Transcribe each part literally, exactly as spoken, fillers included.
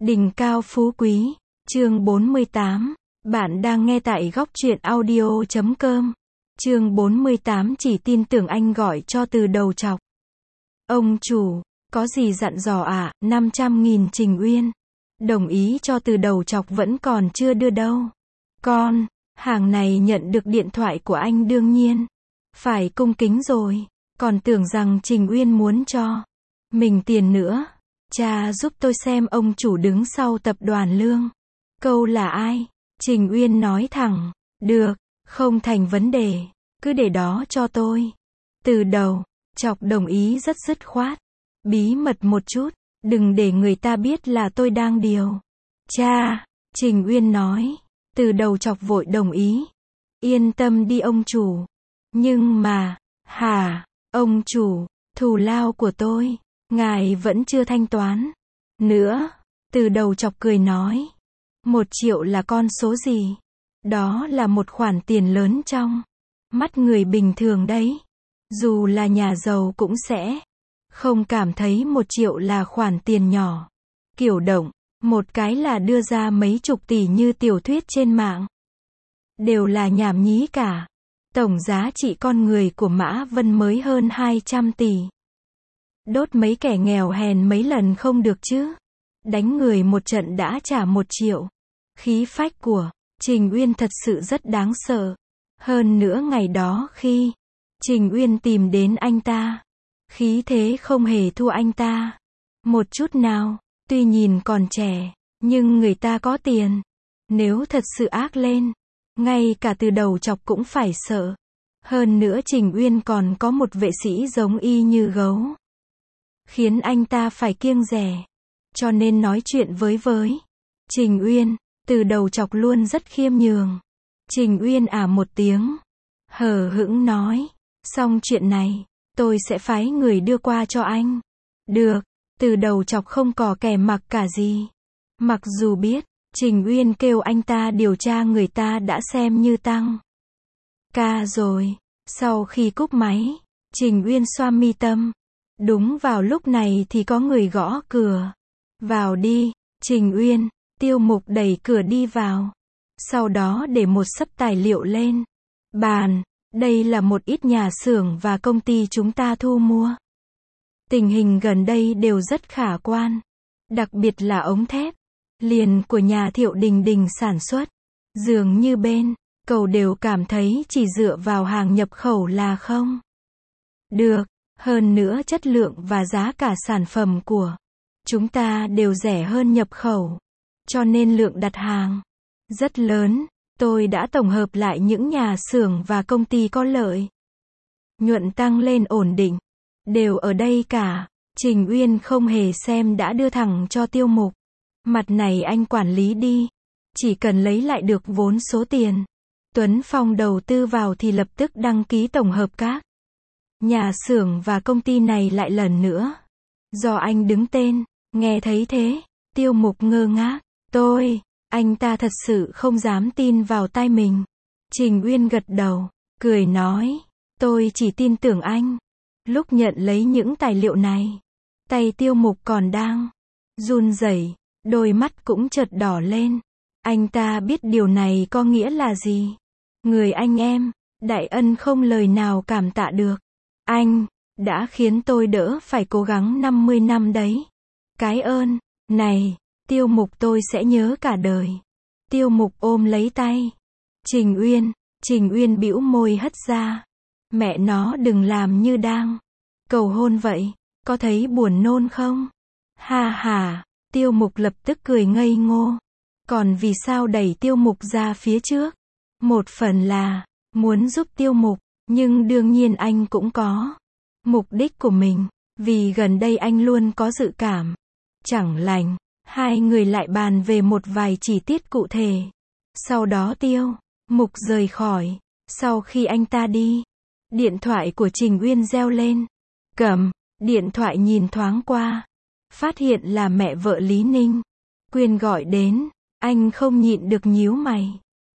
Đỉnh cao phú quý, chương bốn mươi tám. Bạn đang nghe tại góc truyện audio chấm com. Chương bốn mươi tám chỉ tin tưởng anh gọi cho từ đầu chọc. Ông chủ, có gì dặn dò ạ? À? năm trăm nghìn Trình Uyên. Đồng ý cho từ đầu chọc vẫn còn chưa đưa đâu. Con, hàng này nhận được điện thoại của anh đương nhiên. Phải cung kính rồi. Còn tưởng rằng Trình Uyên muốn cho mình tiền nữa. Cha giúp tôi xem ông chủ đứng sau tập đoàn Lương Câu là ai? Trình Uyên nói thẳng. Được, không thành vấn đề. Cứ để đó cho tôi. Từ đầu chọc đồng ý rất dứt khoát. Bí mật một chút. Đừng để người ta biết là tôi đang điều Cha, Trình Uyên nói. Từ đầu chọc vội đồng ý. Yên tâm đi ông chủ. Nhưng mà, hả, ông chủ, thù lao của tôi, ngài vẫn chưa thanh toán nữa. Từ đầu chọc cười nói. Một triệu là con số gì? Đó là một khoản tiền lớn trong mắt người bình thường đấy. Dù là nhà giàu cũng sẽ không cảm thấy một triệu là khoản tiền nhỏ. Kiểu động, một cái là đưa ra mấy chục tỷ như tiểu thuyết trên mạng. Đều là nhảm nhí cả. Tổng giá trị con người của Mã Vân mới hơn hai trăm tỷ. Đốt mấy kẻ nghèo hèn mấy lần không được chứ. Đánh người một trận đã trả một triệu. Khí phách của Trình Uyên thật sự rất đáng sợ. Hơn nữa ngày đó khi Trình Uyên tìm đến anh ta, khí thế không hề thua anh ta một chút nào. Tuy nhìn còn trẻ, nhưng người ta có tiền. Nếu thật sự ác lên, ngay cả từ đầu chọc cũng phải sợ. Hơn nữa Trình Uyên còn có một vệ sĩ giống y như gấu, khiến anh ta phải kiêng dè. Cho nên nói chuyện với với Trình Uyên, từ đầu chọc luôn rất khiêm nhường. Trình Uyên à một tiếng, hờ hững nói. Xong chuyện này, tôi sẽ phái người đưa qua cho anh. Được, từ đầu chọc không có kẻ mặc cả gì. Mặc dù biết, Trình Uyên kêu anh ta điều tra người ta đã xem như tăng ca rồi. Sau khi cúp máy, Trình Uyên xoa mi tâm. Đúng vào lúc này thì có người gõ cửa. Vào đi, Trình Uyên. Tiêu Mục đẩy cửa đi vào. Sau đó để một xấp tài liệu lên bàn. Đây là một ít nhà xưởng và công ty chúng ta thu mua. Tình hình gần đây đều rất khả quan. Đặc biệt là ống thép liền của nhà Thiệu Đình Đình sản xuất. Dường như bên cầu đều cảm thấy chỉ dựa vào hàng nhập khẩu là không được. Hơn nữa chất lượng và giá cả sản phẩm của chúng ta đều rẻ hơn nhập khẩu. Cho nên lượng đặt hàng rất lớn. Tôi đã tổng hợp lại những nhà xưởng và công ty có lợi nhuận tăng lên ổn định. Đều ở đây cả. Trình Uyên không hề xem đã đưa thẳng cho Tiêu Mục. Mặt này anh quản lý đi. Chỉ cần lấy lại được vốn số tiền Tuấn Phong đầu tư vào thì lập tức đăng ký tổng hợp các nhà xưởng và công ty này lại lần nữa. Do anh đứng tên. Nghe thấy thế, Tiêu Mục ngơ ngác. Tôi, anh ta thật sự không dám tin vào tai mình. Trình Uyên gật đầu, cười nói. Tôi chỉ tin tưởng anh. Lúc nhận lấy những tài liệu này, tay Tiêu Mục còn đang run rẩy, đôi mắt cũng chợt đỏ lên. Anh ta biết điều này có nghĩa là gì. Người anh em, đại ân không lời nào cảm tạ được. Anh đã khiến tôi đỡ phải cố gắng năm mươi năm đấy. Cái ơn này, Tiêu Mục tôi sẽ nhớ cả đời. Tiêu Mục ôm lấy tay Trình Uyên. Trình Uyên bĩu môi hất ra. Mẹ nó đừng làm như đang cầu hôn vậy. Có thấy buồn nôn không? Ha ha. Tiêu Mục lập tức cười ngây ngô. Còn vì sao đẩy Tiêu Mục ra phía trước? Một phần là muốn giúp Tiêu Mục, nhưng đương nhiên anh cũng có mục đích của mình. Vì gần đây anh luôn có dự cảm chẳng lành. Hai người lại bàn về một vài chi tiết cụ thể. Sau đó Tiêu Mục rời khỏi. Sau khi anh ta đi, điện thoại của Trình Uyên reo lên. Cầm điện thoại nhìn thoáng qua, phát hiện là mẹ vợ Lý Ninh Quyên gọi đến. Anh không nhịn được nhíu mày.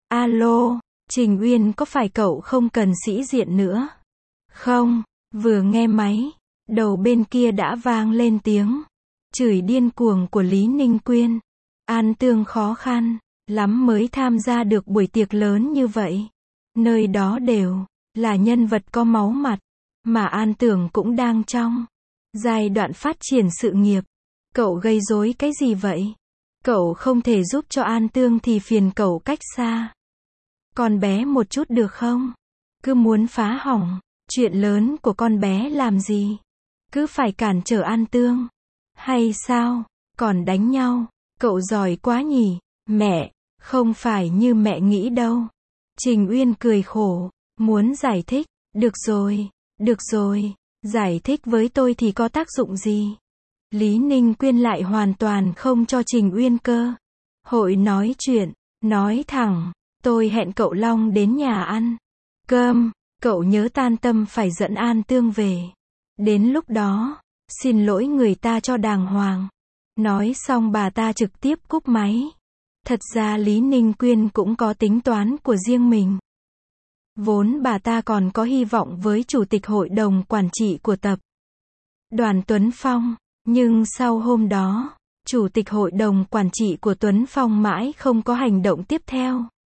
Alo, Trình Uyên, có phải cậu không cần sĩ diện nữa không? Vừa nghe máy, đầu bên kia đã vang lên tiếng chửi điên cuồng của Lý Ninh Quyên. An Tương khó khăn lắm mới tham gia được buổi tiệc lớn như vậy. Nơi đó đều là nhân vật có máu mặt, mà An Tưởng cũng đang trong giai đoạn phát triển sự nghiệp. Cậu gây rối cái gì vậy? Cậu không thể giúp cho An Tương thì phiền cậu cách xa con bé một chút được không? Cứ muốn phá hỏng chuyện lớn của con bé làm gì? Cứ phải cản trở An Tương hay sao? Còn đánh nhau, cậu giỏi quá nhỉ? Mẹ, không phải như mẹ nghĩ đâu. Trình Uyên cười khổ, muốn giải thích. Được rồi, được rồi, giải thích với tôi thì có tác dụng gì? Lý Ninh Quyên lại hoàn toàn không cho Trình Uyên cơ hội nói chuyện, nói thẳng, tôi hẹn cậu Long đến nhà ăn cơm, cậu nhớ tan tâm phải dẫn An Tương về. Đến lúc đó, xin lỗi người ta cho đàng hoàng. Nói xong bà ta trực tiếp cúp máy. Thật ra Lý Ninh Quyên cũng có tính toán của riêng mình. Vốn bà ta còn có hy vọng với chủ tịch hội đồng quản trị của tập đoàn Tuấn Phong, nhưng sau hôm đó, chủ tịch hội đồng quản trị của Tuấn Phong mãi không có hành động tiếp theo.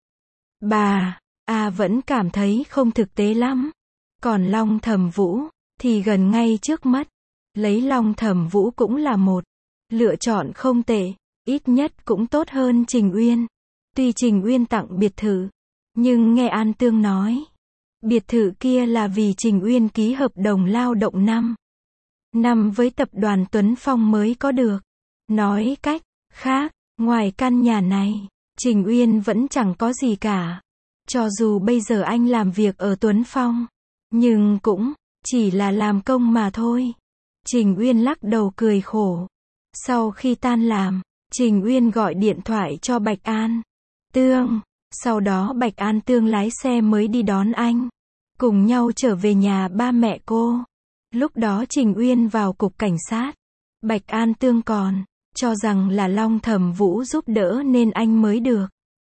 Bà, à vẫn cảm thấy không thực tế lắm. Còn Long Thẩm Vũ, thì gần ngay trước mắt. Lấy Long Thẩm Vũ cũng là một lựa chọn không tệ, ít nhất cũng tốt hơn Trình Uyên. Tuy Trình Uyên tặng biệt thự, nhưng nghe An Tương nói, biệt thự kia là vì Trình Uyên ký hợp đồng lao động năm năm với tập đoàn Tuấn Phong mới có được. Nói cách khác, ngoài căn nhà này, Trình Uyên vẫn chẳng có gì cả. Cho dù bây giờ anh làm việc ở Tuấn Phong, nhưng cũng chỉ là làm công mà thôi. Trình Uyên lắc đầu cười khổ. Sau khi tan làm, Trình Uyên gọi điện thoại cho Bạch An Tương. Sau đó Bạch An Tương lái xe mới đi đón anh. Cùng nhau trở về nhà ba mẹ cô. Lúc đó Trình Uyên vào cục cảnh sát. Bạch An Tương còn cho rằng là Long Thẩm Vũ giúp đỡ nên anh mới được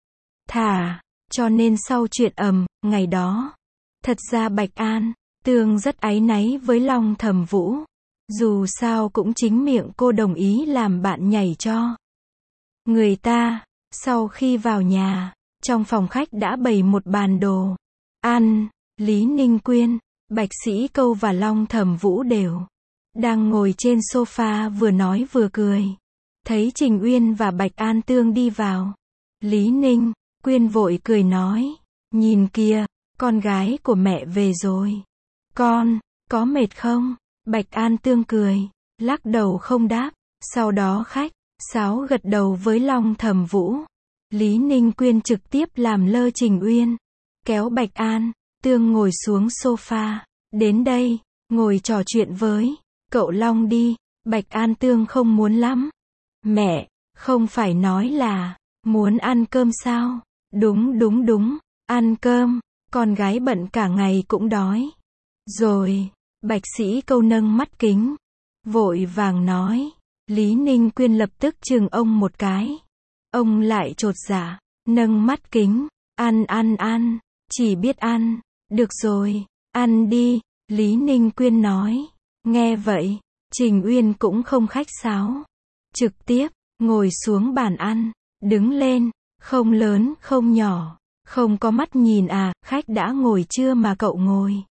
thả. Cho nên sau chuyện ầm ngày đó, thật ra Bạch An Tương rất áy náy với Long Thẩm Vũ. Dù sao cũng chính miệng cô đồng ý làm bạn nhảy cho người ta. Sau khi vào nhà, trong phòng khách đã bày một bàn đồ ăn. Lý Ninh Quyên, Bạch Sĩ Câu và Long Thẩm Vũ đều đang ngồi trên sofa vừa nói vừa cười. Thấy Trình Uyên và Bạch An Tương đi vào, Lý Ninh Quyên vội cười nói, nhìn kìa, con gái của mẹ về rồi. Con, có mệt không? Bạch An Tương cười, lắc đầu không đáp. Sau đó khách sáo gật đầu với Long Thẩm Vũ. Lý Ninh Quyên trực tiếp làm lơ Trình Uyên, kéo Bạch An Tương ngồi xuống sofa. Đến đây, ngồi trò chuyện với cậu Long đi. Bạch An Tương không muốn lắm. Mẹ, không phải nói là muốn ăn cơm sao? Đúng đúng đúng, ăn cơm, con gái bận cả ngày cũng đói. Rồi, Bạch Sĩ Câu nâng mắt kính, vội vàng nói. Lý Ninh Quyên lập tức chừng ông một cái. Ông lại chột dạ, nâng mắt kính, ăn ăn ăn, chỉ biết ăn. Được rồi, ăn đi, Lý Ninh Quyên nói. Nghe vậy, Trình Uyên cũng không khách sáo. Trực tiếp, ngồi xuống bàn ăn, đứng lên, không lớn không nhỏ, không có mắt nhìn à, khách đã ngồi chưa mà cậu ngồi.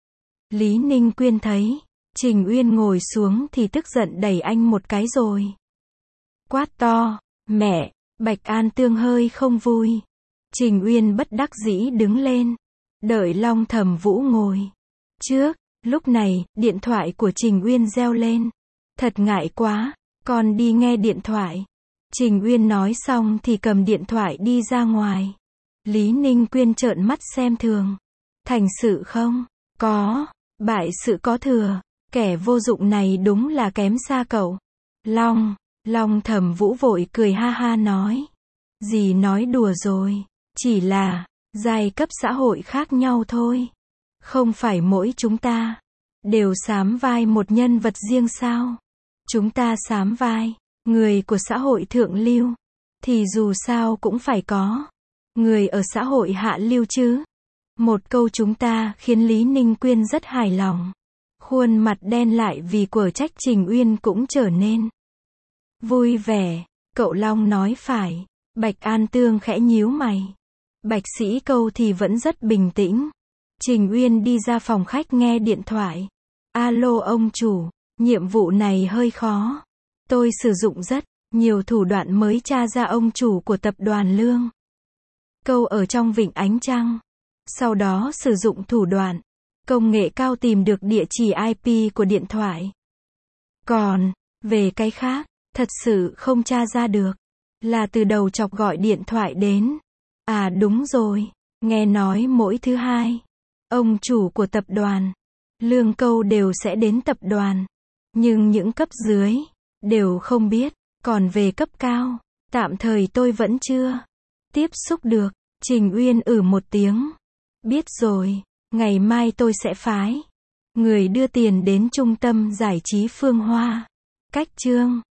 Lý Ninh Quyên thấy Trình Uyên ngồi xuống thì tức giận đẩy anh một cái rồi quát to, mẹ. Bạch An Tương hơi không vui. Trình Uyên bất đắc dĩ đứng lên, đợi Long Thẩm Vũ ngồi trước. Lúc này, điện thoại của Trình Uyên reo lên. Thật ngại quá, con đi nghe điện thoại. Trình Uyên nói xong thì cầm điện thoại đi ra ngoài. Lý Ninh Quyên trợn mắt xem thường. Thành sự không? Có. Bại sự có thừa. Kẻ vô dụng này đúng là kém xa cậu. Long, Long Thẩm Vũ vội cười ha ha nói. Dì nói đùa rồi. Chỉ là giai cấp xã hội khác nhau thôi. Không phải mỗi chúng ta đều sám vai một nhân vật riêng sao? Chúng ta sám vai người của xã hội thượng lưu, thì dù sao cũng phải có người ở xã hội hạ lưu chứ. Một câu chúng ta khiến Lý Ninh Quyên rất hài lòng. Khuôn mặt đen lại vì quở trách Trình Uyên cũng trở nên vui vẻ. Cậu Long nói phải. Bạch An Tương khẽ nhíu mày. Bạch Sĩ Câu thì vẫn rất bình tĩnh. Trình Uyên đi ra phòng khách nghe điện thoại. Alo ông chủ, nhiệm vụ này hơi khó. Tôi sử dụng rất nhiều thủ đoạn mới tra ra ông chủ của tập đoàn Lương Câu ở trong Vịnh Ánh Trăng. Sau đó sử dụng thủ đoạn công nghệ cao tìm được địa chỉ i pê của điện thoại. Còn, về cái khác, thật sự không tra ra được. Là từ đầu chọc gọi điện thoại đến. À đúng rồi, nghe nói mỗi thứ hai, ông chủ của tập đoàn Lương Câu đều sẽ đến tập đoàn. Nhưng những cấp dưới đều không biết. Còn về cấp cao, tạm thời tôi vẫn chưa tiếp xúc được. Trình Uyên ử một tiếng. Biết rồi, ngày mai tôi sẽ phái người đưa tiền đến trung tâm giải trí Phương Hoa. Cách Trương